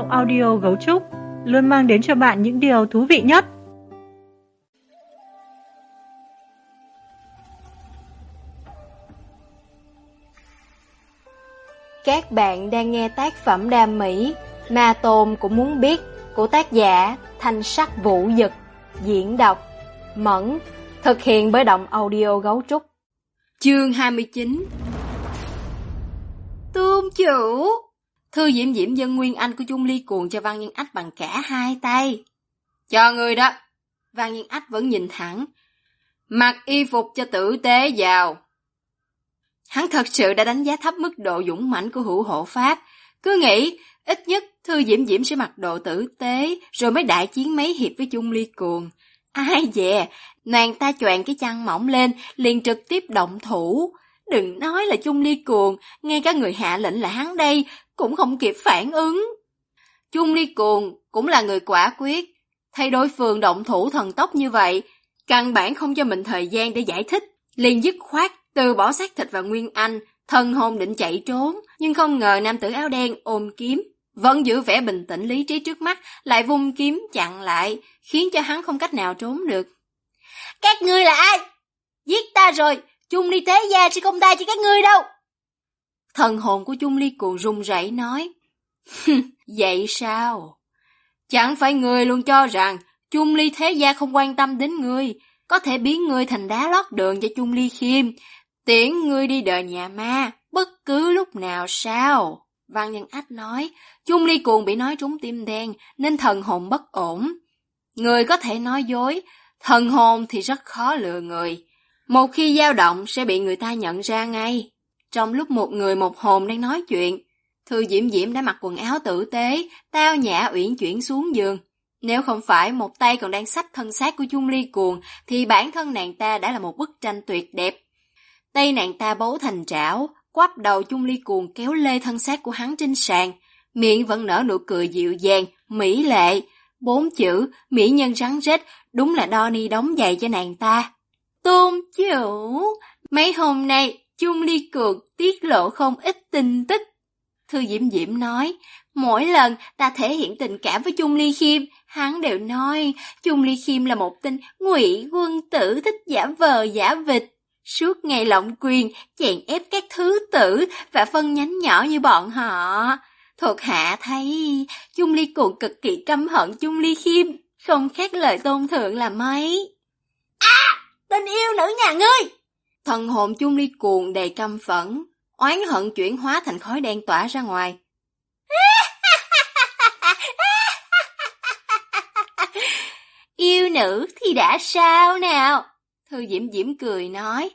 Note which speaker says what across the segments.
Speaker 1: audio Gấu Trúc luôn mang đến cho bạn những điều thú vị nhất.
Speaker 2: Các bạn đang nghe tác phẩm đam mỹ Ma Tôn Cũng Muốn Biết của tác giả Thanh Sắc Vũ Dực, diễn đọc Mẫn, thực hiện bởi Động Audio Gấu Trúc. Chương 29. Tôn chủ! Thư Diễm Diễm dâng nguyên anh của Chung Ly Cuồng cho Văn Nhân Ách bằng cả hai tay. Cho người đó. Văn Nhân Ách vẫn nhìn thẳng. Mặc y phục cho tử tế vào. Hắn thật sự đã đánh giá thấp mức độ dũng mãnh của hữu hộ pháp. Cứ nghĩ ít nhất Thư Diễm Diễm sẽ mặc đồ tử tế rồi mới đại chiến mấy hiệp với Chung Ly Cuồng. Ai dè, nàng ta choàng cái chăn mỏng lên liền trực tiếp động thủ. Đừng nói là Chung Ly Cuồng, ngay cả người hạ lệnh là hắn đây cũng không kịp phản ứng. Chung Ly Cuồng cũng là người quả quyết, thấy đối phương động thủ thần tốc như vậy, căn bản không cho mình thời gian để giải thích, liền dứt khoát từ bỏ xác thịt và nguyên anh, thần hồn định chạy trốn, nhưng không ngờ nam tử áo đen ôm kiếm, vẫn giữ vẻ bình tĩnh lý trí trước mắt, lại vung kiếm chặn lại, khiến cho hắn không cách nào trốn được. Các ngươi là ai? Giết ta rồi, Chung Ly Thế Gia sẽ không tha cho các ngươi đâu. Thần hồn của Chung Ly Cuồng run rẩy nói. Vậy sao? Chẳng phải ngươi luôn cho rằng Chung Ly Thế Gia không quan tâm đến ngươi, có thể biến ngươi thành đá lót đường cho Chung Ly Khiêm, tiễn ngươi đi đời nhà ma, bất cứ lúc nào sao? Văn Nhân Ách nói. Chung Ly Cuồng bị nói trúng tim đen nên thần hồn bất ổn. Người có thể nói dối, thần hồn thì rất khó lừa người. Một khi dao động sẽ bị người ta nhận ra ngay. Trong lúc một người một hồn đang nói chuyện, Thư Diễm Diễm đã mặc quần áo tử tế, tao nhã uyển chuyển xuống giường. Nếu không phải một tay còn đang xách thân xác của Chung Ly Cuồng, thì bản thân nàng ta đã là một bức tranh tuyệt đẹp. Tay nàng ta bấu thành trảo, quắp đầu Chung Ly Cuồng kéo lê thân xác của hắn trên sàn, miệng vẫn nở nụ cười dịu dàng, mỹ lệ. 4 chữ, mỹ nhân rắn rết, đúng là đo ni đóng giày cho nàng ta. Tôn chủ, mấy hôm nay Chung Ly Cuồng tiết lộ không ít tin tức. Thư Diễm Diễm nói, mỗi lần ta thể hiện tình cảm với Chung Ly Khiêm, hắn đều nói Chung Ly Khiêm là một tên ngụy quân tử thích giả vờ giả vịt, suốt ngày lộng quyền, chèn ép các thứ tử và phân nhánh nhỏ như bọn họ. Thuộc hạ thấy Chung Ly Cuồng cực kỳ căm hận Chung Ly Khiêm, không khác lời tôn thượng là mấy. Tình yêu nữ nhà ngươi! Thần hồn Chung Ly Cuồng đầy căm phẫn, oán hận chuyển hóa thành khói đen tỏa ra ngoài. Yêu nữ thì đã sao nào? Thư Diễm Diễm cười nói.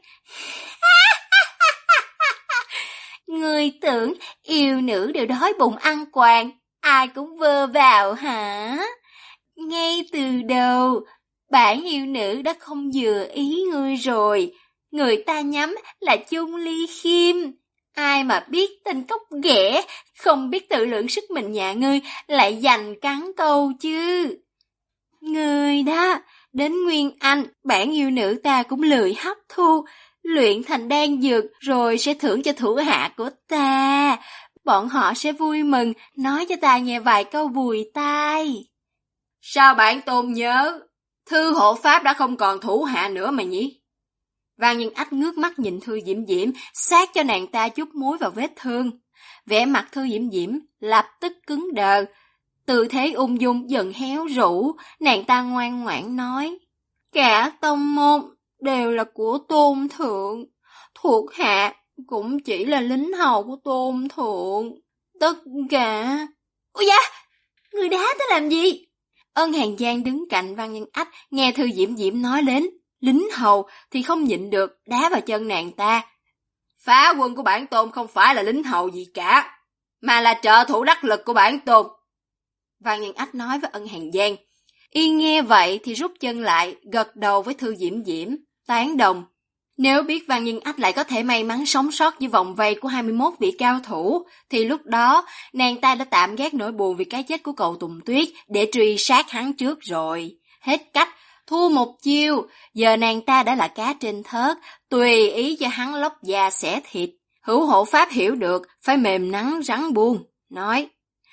Speaker 2: Ngươi tưởng yêu nữ đều đói bụng ăn quàng, ai cũng vơ vào hả? Ngay từ đầu, bản yêu nữ đã không vừa ý ngươi rồi. Người ta nhắm là Chung Ly Khiêm. Ai mà biết tên cóc ghẻ, không biết tự lượng sức mình nhà ngươi lại giành cắn câu chứ. Ngươi đó, đến Nguyên Anh, bản yêu nữ ta cũng lười hấp thu, luyện thành đan dược rồi sẽ thưởng cho thủ hạ của ta. Bọn họ sẽ vui mừng, nói cho ta nghe vài câu bùi tai. Sao bản tôn nhớ, Thư hộ pháp đã không còn thủ hạ nữa mà nhỉ? Văn Nhân Ách ngước mắt nhìn Thư Diễm Diễm, sát cho nàng ta chút muối vào vết thương. Vẻ mặt Thư Diễm Diễm lập tức cứng đờ, tư thế ung dung dần héo rũ, nàng ta ngoan ngoãn nói. Cả tông môn đều là của tôn thượng, thuộc hạ cũng chỉ là lính hầu của tôn thượng. Tất cả... Ôi da, người đá tới làm gì? Ân Hàn Giang đứng cạnh Văn Nhân Ách, nghe Thư Diễm Diễm nói đến lính hầu thì không nhịn được đá vào chân nàng ta. Phá quân của bản tôn không phải là lính hầu gì cả, mà là trợ thủ đắc lực của bản tôn. Văn Nhân Ách nói với Ân Hàn Giang. Y nghe vậy thì rút chân lại, gật đầu với Thư Diễm Diễm, tán đồng. Nếu biết Văn Nhân Ách lại có thể may mắn sống sót với vòng vây của 21 vị cao thủ, thì lúc đó nàng ta đã tạm gác nỗi buồn vì cái chết của cậu Tùng Tuyết để truy sát hắn trước rồi. Hết cách, thua một chiêu, giờ nàng ta đã là cá trên thớt, tùy ý cho hắn lóc da xẻ thịt. Hữu hộ pháp hiểu được, phải mềm nắng rắn buông, nói.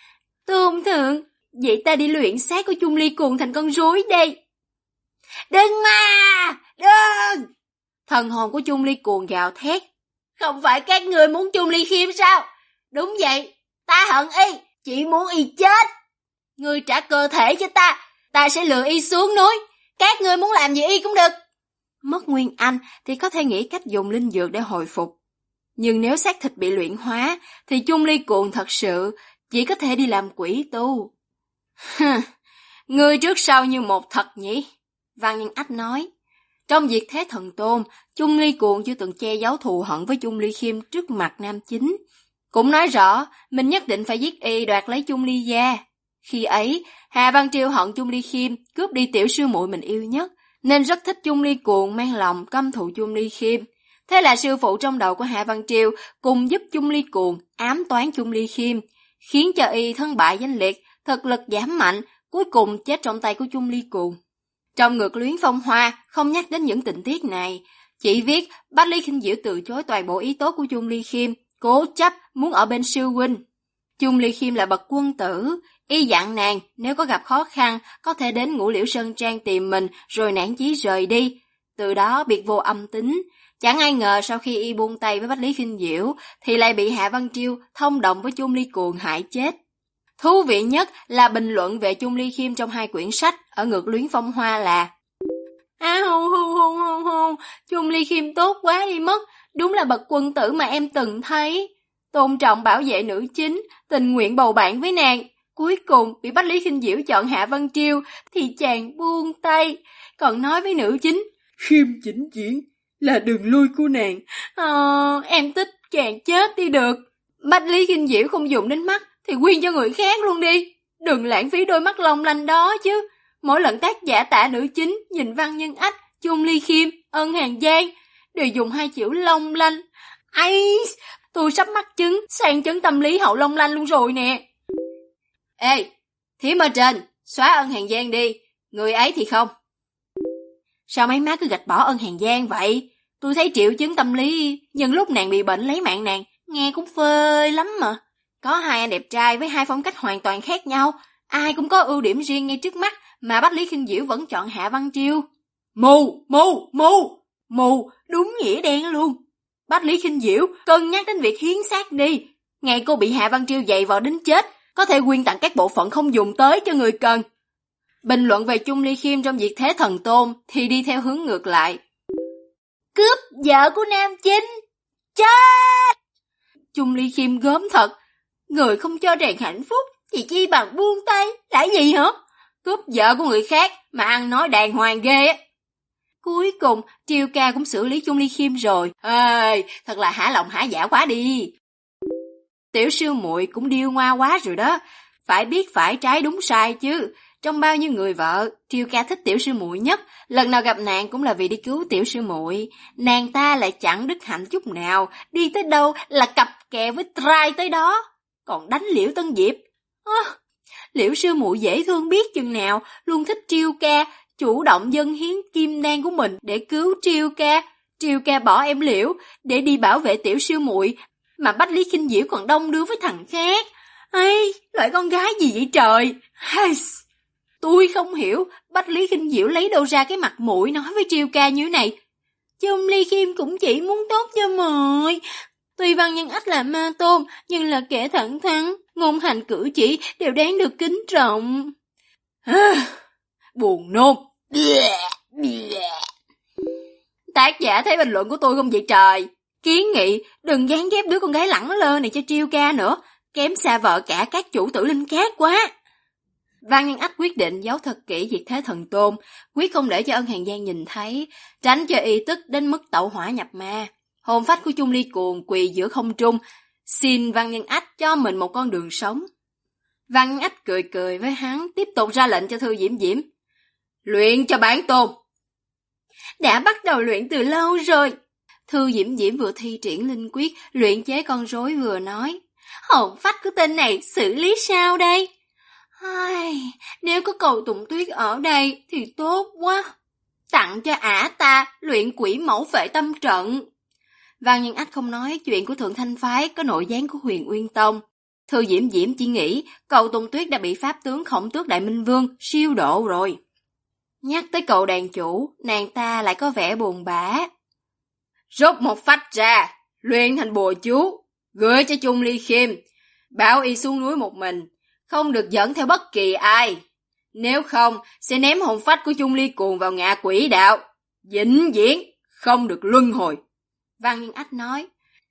Speaker 2: Tôn thượng, vậy ta đi luyện xác của Chung Ly Cuồng thành con rối đây. Đừng mà, đừng! Thần hồn của Chung Ly Cuồng gào thét. Không phải các người muốn Chung Ly Khiêm sao? Đúng vậy, ta hận y, chỉ muốn y chết. Ngươi trả cơ thể cho ta sẽ lừa y xuống núi. Các ngươi muốn làm gì y cũng được. Mất nguyên anh thì có thể nghĩ cách dùng linh dược để hồi phục. Nhưng nếu xác thịt bị luyện hóa thì Chung Ly Cuồng thật sự chỉ có thể đi làm quỷ tu. Ngươi trước sau như một thật nhỉ? Văn Nhân Ách nói. Trong việc thế thần tôn, Chung Ly Cuồng chưa từng che giấu thù hận với Chung Ly Khiêm trước mặt nam chính. Cũng nói rõ mình nhất định phải giết y đoạt lấy Chung Ly gia. Khi ấy, Hà Văn Triều hận Chung Ly Khiêm cướp đi tiểu sư muội mình yêu nhất, nên rất thích Chung Ly Cuồng mang lòng căm thù Chung Ly Khiêm. Thế là sư phụ trong đầu của Hạ Văn Triều cùng giúp Chung Ly Cuồng ám toán Chung Ly Khiêm, khiến cho y thân bại danh liệt, thực lực giảm mạnh, cuối cùng chết trong tay của Chung Ly Cuồng. Trong Ngược Luyến Phong Hoa không nhắc đến những tình tiết này, chỉ viết Bách Lý Khinh Diễu từ chối toàn bộ ý tốt của Chung Ly Khiêm, cố chấp muốn ở bên sư huynh. Chung Ly Khiêm là bậc quân tử, y dặn nàng nếu có gặp khó khăn có thể đến Ngũ Liễu Sơn Trang tìm mình rồi nản chí rời đi. Từ đó biệt vô âm tính. Chẳng ai ngờ sau khi y buông tay với Bách Lý Khinh Diễu thì lại bị Hạ Văn Triều thông đồng với Chung Ly Cuồng hại chết. Thú vị nhất là bình luận về Chung Ly Khiêm trong 2 quyển sách ở Ngược Luyến Phong Hoa là hôn, Chung Ly Khiêm tốt quá đi mất, đúng là bậc quân tử mà em từng thấy. Tôn trọng bảo vệ nữ chính, tình nguyện bầu bạn với nàng. Cuối cùng bị Bách Lý Khinh Diễu chọn Hạ Văn Triều thì chàng buông tay, còn nói với nữ chính Khiêm chỉnh diễn là đường lui của nàng. Em thích chàng chết đi được. Bách Lý Khinh Diễu không dùng đến mắt thì quyên cho người khác luôn đi. Đừng lãng phí đôi mắt long lanh đó chứ. Mỗi lần tác giả tả nữ chính nhìn Văn Nhân Ách, Chung Ly Khiêm, Ân Hàn Giang đều dùng 2 chữ long lanh. Ai, tôi sắp mắc chứng sang chấn tâm lý hậu long lanh luôn rồi nè. Ê, Thiểm ở trên, xóa Ân Hàn Giang đi, người ấy thì không. Sao mấy má cứ gạch bỏ Ân Hàn Giang vậy? Tôi thấy triệu chứng tâm lý nhưng lúc nàng bị bệnh lấy mạng nàng, nghe cũng phê lắm mà. Có 2 anh đẹp trai với 2 phong cách hoàn toàn khác nhau, ai cũng có ưu điểm riêng ngay trước mắt mà Bách Lý Khinh Diễu vẫn chọn Hạ Văn Triều. Mù, đúng nghĩa đen luôn. Bách Lý Khinh Diễu cân nhắc đến việc hiến xác đi. Ngày cô bị Hạ Văn Triều dày vò đến chết, có thể quyên tặng các bộ phận không dùng tới cho người cần. Bình luận về Chung Ly Khiêm trong việc thế thần tôn thì đi theo hướng ngược lại. Cướp vợ của nam chính, chết! Chung Ly Khiêm gớm thật, người không cho nàng hạnh phúc thì chi bằng buông tay, là gì hả? Cướp vợ của người khác mà ăn nói đàng hoàng ghê á. Cuối cùng Triều ca cũng xử lý Chung Ly Khiêm rồi. Ê, thật là hả lòng hả dạ quá đi. Tiểu sư muội cũng điêu ngoa quá rồi đó, phải biết phải trái đúng sai chứ. Trong bao nhiêu người vợ, Triều ca thích tiểu sư muội nhất, lần nào gặp nạn cũng là vì đi cứu tiểu sư muội. Nàng ta lại chẳng đức hạnh chút nào, đi tới đâu là cặp kè với trai tới đó. Còn đánh Liễu Tân Diệp. Liễu sư muội dễ thương biết chừng nào, luôn thích Triều ca, chủ động dâng hiến kim đan của mình để cứu Triều ca. Triều ca bỏ em Liễu để đi bảo vệ tiểu sư muội, mà Bách Lý Khinh Diễu còn đông đưa với thằng khác. Ây, loại con gái gì vậy trời? Tôi không hiểu Bách Lý Khinh Diễu lấy đâu ra cái mặt mũi nói với Triều ca như thế này. Chung Ly Khiêm cũng chỉ muốn tốt cho muội. Tuy Văn Nhân Ách là ma tôn, nhưng là kẻ thẳng thắn, ngôn hành cử chỉ đều đáng được kính trọng. Buồn nôn. Tác giả thấy bình luận của tôi không vậy trời? Kiến nghị đừng gán ghép đứa con gái lẳng lơ này cho Triều ca nữa, kém xa vợ cả các chủ tử linh cát quá. Văn Nhân Ách quyết định giấu thật kỹ việc thế thần tôn, quyết không để cho Ân Hàn Giang nhìn thấy, tránh cho y tức đến mức tẩu hỏa nhập ma. Hồn phách của Chung Ly Cuồng quỳ giữa không trung, xin Văn Nhân Ách cho mình một con đường sống. Văn Nhân Ách cười cười với hắn, tiếp tục ra lệnh cho Thư Diễm Diễm. Luyện cho bản tôn. Đã bắt đầu luyện từ lâu rồi. Thư Diễm Diễm vừa thi triển linh quyết, luyện chế con rối vừa nói. Hồn phách của tên này xử lý sao đây? Nếu có Cầu Tụng Tuyết ở đây thì tốt quá. Tặng cho ả ta luyện quỷ mẫu phệ tâm trận. Văn Nhân Ách không nói chuyện của Thượng Thanh Phái có nội gián của Huyền Uyên Tông. Thư Diễm Diễm chỉ nghĩ Cầu Tùng Tuyết đã bị pháp tướng Khổng Tước Đại Minh Vương siêu độ rồi. Nhắc tới cậu đàn chủ, nàng ta lại có vẻ buồn bã. Rút một phách ra, luyện thành bùa chú, gửi cho Chung Ly Khiêm, bảo y xuống núi một mình, không được dẫn theo bất kỳ ai. Nếu không, sẽ ném hồn phách của Chung Ly Cuồng vào ngạ quỷ đạo, vĩnh viễn không được luân hồi. Văn Nhân Ách nói.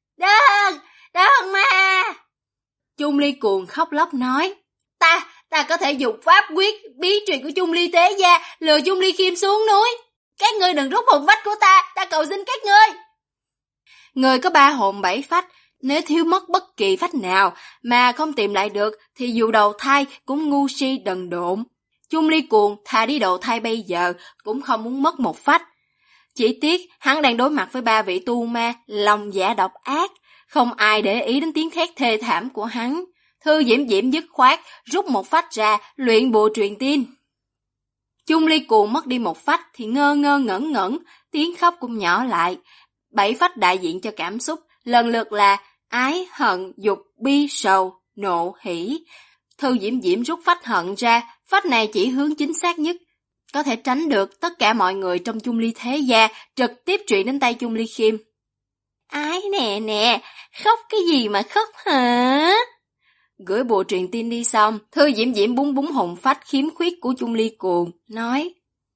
Speaker 2: Đừng mà! Chung Ly Cuồng khóc lóc nói. Ta có thể dùng pháp quyết bí truyền của Chung Ly Thế Gia lừa Chung Ly Khiêm xuống núi. Các ngươi đừng rút hồn phách của ta cầu xin các ngươi. Người có 3 hồn 7 phách, nếu thiếu mất bất kỳ phách nào mà không tìm lại được thì dù đầu thai cũng ngu si đần độn. Chung Ly Cuồng thà đi đầu thai bây giờ cũng không muốn mất một phách. Chỉ tiếc hắn đang đối mặt với 3 vị tu ma lòng dạ độc ác, không ai để ý đến tiếng thét thê thảm của hắn. Thư Diễm Diễm dứt khoát rút một phách ra luyện bùa truyền tin. Chung Ly Cuồng mất đi một phách thì ngơ ngẩn, tiếng khóc cũng nhỏ lại. 7 phách đại diện cho cảm xúc, lần lượt là ái, hận, dục, bi, sầu, nộ, hỷ. Thư Diễm Diễm rút phách hận ra, phách này chỉ hướng chính xác nhất, có thể tránh được tất cả mọi người trong Chung Ly Thế Gia trực tiếp truyền đến tay Chung Ly Khiêm. Ái nè, khóc cái gì mà khóc hả? Gửi bộ truyền tin đi xong, Thư Diễm Diễm búng hồn phách khiếm khuyết của Chung Ly Cuồng, nói.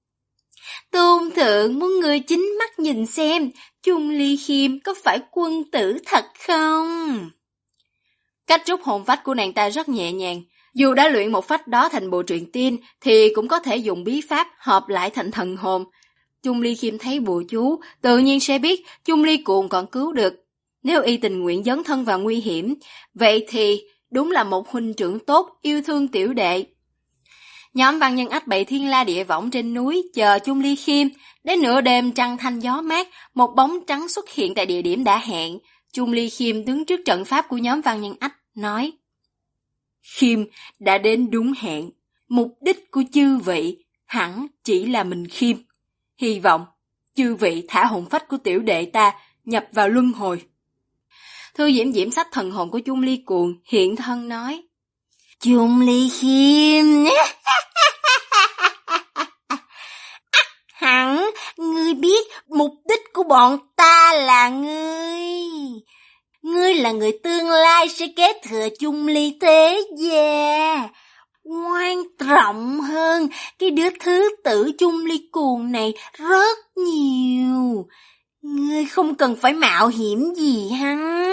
Speaker 2: Tôn thượng muốn người chính mắt nhìn xem, Chung Ly Khiêm có phải quân tử thật không? Cách rút hồn phách của nàng ta rất nhẹ nhàng. Dù đã luyện một phách đó thành bộ truyền tin, thì cũng có thể dùng bí pháp hợp lại thành thần hồn. Chung Ly Khiêm thấy bùa chú, tự nhiên sẽ biết Chung Ly Cuồng còn cứu được. Nếu y tình nguyện dấn thân vào nguy hiểm, vậy thì đúng là một huynh trưởng tốt, yêu thương tiểu đệ. Nhóm Văn Nhân Ách bày thiên la địa võng trên núi, chờ Chung Ly Khiêm. Đến nửa đêm trăng thanh gió mát, một bóng trắng xuất hiện tại địa điểm đã hẹn. Chung Ly Khiêm đứng trước trận pháp của nhóm Văn Nhân Ách, nói. Khiêm đã đến đúng hẹn, mục đích của chư vị hẳn chỉ là mình Khiêm. Hy vọng chư vị thả hồn phách của tiểu đệ ta nhập vào luân hồi. Thư Diễm Diễm xách thần hồn của Chung Ly Cuồng hiện thân nói. Chung Ly Khiêm, hẳn ngươi biết mục đích của bọn ta là ngươi. Ngươi là người tương lai sẽ kế thừa Chung Ly Thế Gia. Quan trọng hơn, cái đứa thứ tử Chung Ly Cuồng này rất nhiều. Ngươi không cần phải mạo hiểm gì hắn.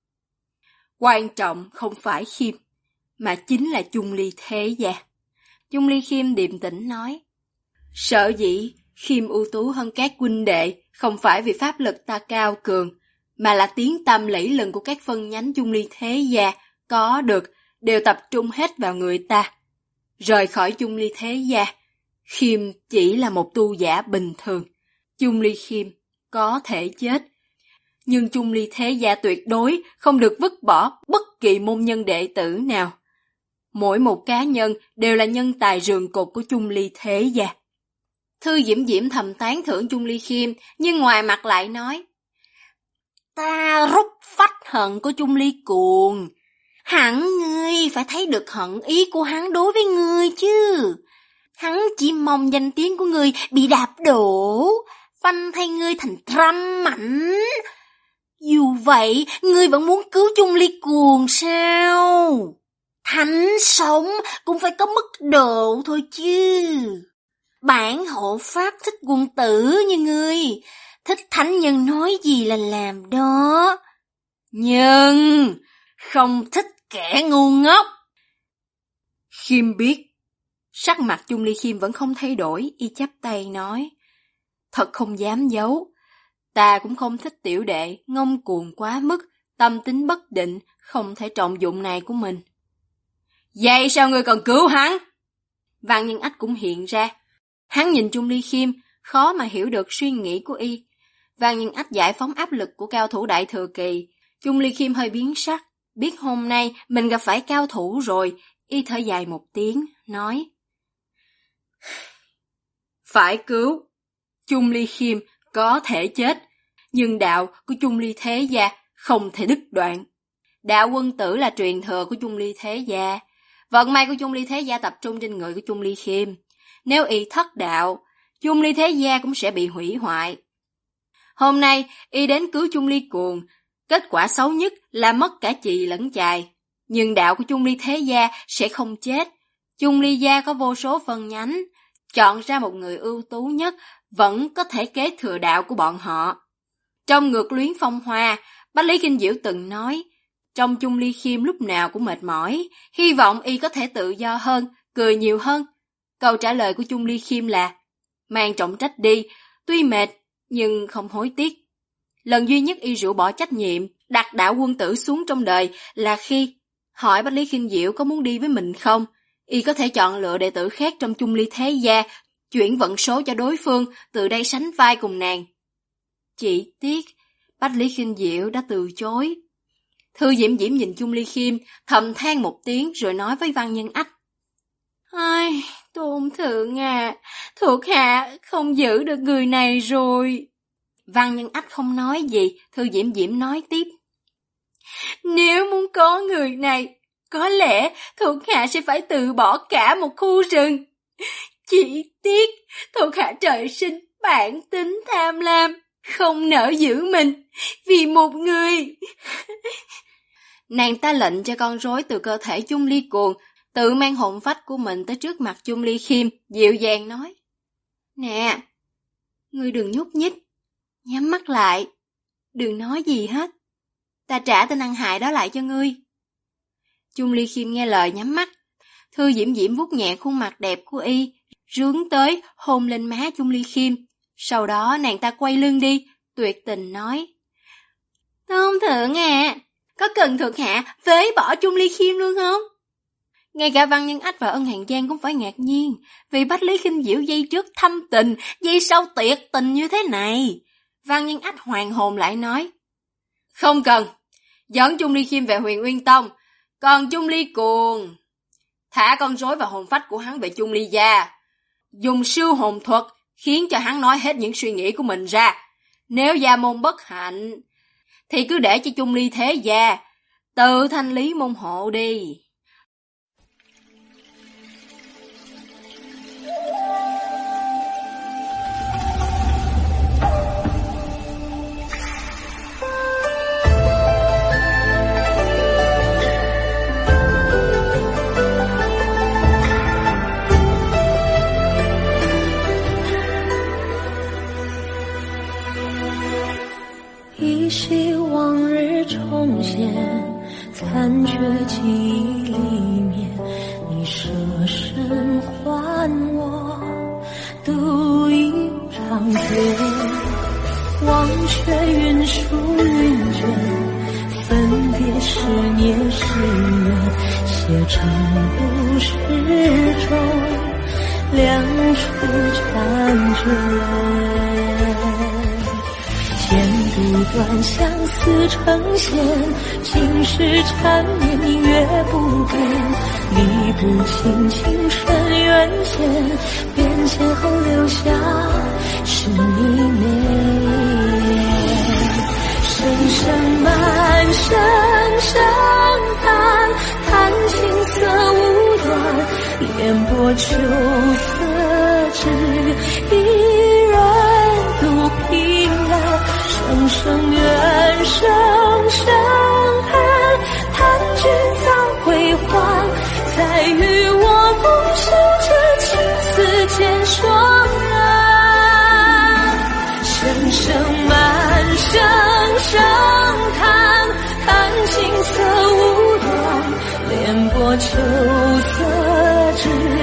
Speaker 2: Quan trọng không phải Khiêm, mà chính là Chung Ly Thế Gia. Chung Ly Khiêm điềm tĩnh nói. Sở dĩ Khiêm ưu tú hơn các huynh đệ không phải vì pháp lực ta cao cường, mà là tiếng tăm lẫy lừng của các phân nhánh Chung Ly Thế Gia có được đều tập trung hết vào người ta. Rời khỏi Chung Ly Thế Gia, Khiêm chỉ là một tu giả bình thường. Chung Ly Khiêm có thể chết, nhưng Chung Ly Thế Gia tuyệt đối không được vứt bỏ bất kỳ môn nhân đệ tử nào. Mỗi một cá nhân đều là nhân tài rường cột của Chung Ly Thế Gia. Thư Diễm Diễm thầm tán thưởng Chung Ly Khiêm, nhưng ngoài mặt lại nói. Ta rút phách hận của Chung Ly Cuồng. Hẳn ngươi phải thấy được hận ý của hắn đối với ngươi chứ. Hắn chỉ mong danh tiếng của ngươi bị đạp đổ, phanh thay ngươi thành trăm mảnh. Dù vậy, ngươi vẫn muốn cứu Chung Ly Cuồng sao? Thánh sống cũng phải có mức độ thôi chứ. Bản hộ pháp thích quân tử như ngươi, thích thánh nhân nói gì là làm đó. Nhưng không thích kẻ ngu ngốc. Khiêm biết. Sắc mặt Chung Ly Khiêm vẫn không thay đổi, y chắp tay nói. Thật không dám giấu. Ta cũng không thích tiểu đệ ngông cuồng quá mức, tâm tính bất định, không thể trọng dụng này của mình. Vậy sao ngươi còn cứu hắn? Văn Nhân Ách cũng hiện ra. Hắn nhìn Chung Ly Khiêm, khó mà hiểu được suy nghĩ của y. Văn Nhân Ách giải phóng áp lực của cao thủ đại thừa kỳ. Chung Ly Khiêm hơi biến sắc, biết hôm nay mình gặp phải cao thủ rồi, y thở dài một tiếng, nói. Phải cứu. Chung Ly Khiêm có thể chết, nhưng đạo của Chung Ly Thế Gia không thể đứt đoạn. đạo quân tử là truyền thừa của Chung Ly Thế Gia. Vận may của Chung Ly Thế Gia tập trung trên người của Chung Ly Khiêm. Nếu y thất đạo, Chung Ly Thế Gia cũng sẽ bị hủy hoại. Hôm nay, y đến cứu Chung Ly Cuồng. Kết quả xấu nhất là mất cả chị lẫn chài. Nhưng đạo của Chung Ly Thế Gia sẽ không chết. Chung Ly Gia có vô số phân nhánh. Chọn ra một người ưu tú nhất vẫn có thể kế thừa đạo của bọn họ. Trong Ngược Luyến Phong Hoa, Bách Lý Kinh Diễu từng nói, trong Chung Ly Khiêm lúc nào cũng mệt mỏi, hy vọng y có thể tự do hơn, cười nhiều hơn. Câu trả lời của Chung Ly Khiêm là, mang trọng trách đi, tuy mệt nhưng không hối tiếc. Lần duy nhất y rũ bỏ trách nhiệm, đặt đạo quân tử xuống trong đời là khi hỏi Bách Lý Kinh Diễu có muốn đi với mình không. Y có thể chọn lựa đệ tử khác trong Chung Ly Thế Gia, chuyển vận số cho đối phương, từ đây sánh vai cùng nàng. Chỉ tiếc, Bách Lý Kinh Diễu đã từ chối. Thư Diễm Diễm nhìn Chung Ly Khiêm, thầm than một tiếng rồi nói với Văn Nhân Ách. Ai, Tôn thượng à, thuộc hạ không giữ được người này rồi. Văn Nhân Ách không nói gì, Thư Diễm Diễm nói tiếp. Nếu muốn có người này, có lẽ thuộc hạ sẽ phải từ bỏ cả một khu rừng. Chỉ tiếc, thuộc hạ trời sinh bản tính tham lam, không nỡ giữ mình vì một người. Nàng ta lệnh cho con rối từ cơ thể Chung Ly Cuồng tự mang hồn phách của mình tới trước mặt Chung Ly Khiêm, dịu dàng nói. Nè, ngươi đừng nhúc nhích, nhắm mắt lại, đừng nói gì hết. Ta trả tên ăn hại đó lại cho ngươi. Chung Ly Khiêm nghe lời nhắm mắt. Thư Diễm Diễm vuốt nhẹ khuôn mặt đẹp của y, rướn tới hôn lên má Chung Ly Khiêm. Sau đó nàng ta quay lưng đi, tuyệt tình nói. Tôn thượng à, có cần thuộc hạ phế bỏ Chung Ly Khiêm luôn không? Ngay cả Văn Nhân Ách và Ân Hàn Giang cũng phải ngạc nhiên, vì Bách Lý Kinh Diễu dây trước thâm tình, dây sau tuyệt tình như thế này. Văn Nhân Ách hoàn hồn lại nói. Không cần, dẫn Chung Ly Khiêm về Huyền Uyên Tông, còn Chung Ly Cuồng thả con rối và hồn phách của hắn về Chung Ly Gia, dùng siêu hồn thuật khiến cho hắn nói hết những suy nghĩ của mình ra. Nếu gia môn bất hạnh thì cứ để cho Chung Ly Thế Gia tự thanh lý môn hộ đi.
Speaker 3: 希往日重现，残缺记忆里面，你舍身还我独一长街，忘却云舒云卷，分别是孽是缘，写成故事中两处婵娟。剪不断相思成线，今世缠绵明月不变，理不清情深缘浅，变迁后留下是你美。声声满声声叹，叹青涩无端，烟波秋色只一人独凭栏。声声怨，声声恨，叹君早归还，再与我共守这青丝渐霜染。声声满，声声叹，叹青涩无端，莲波秋色只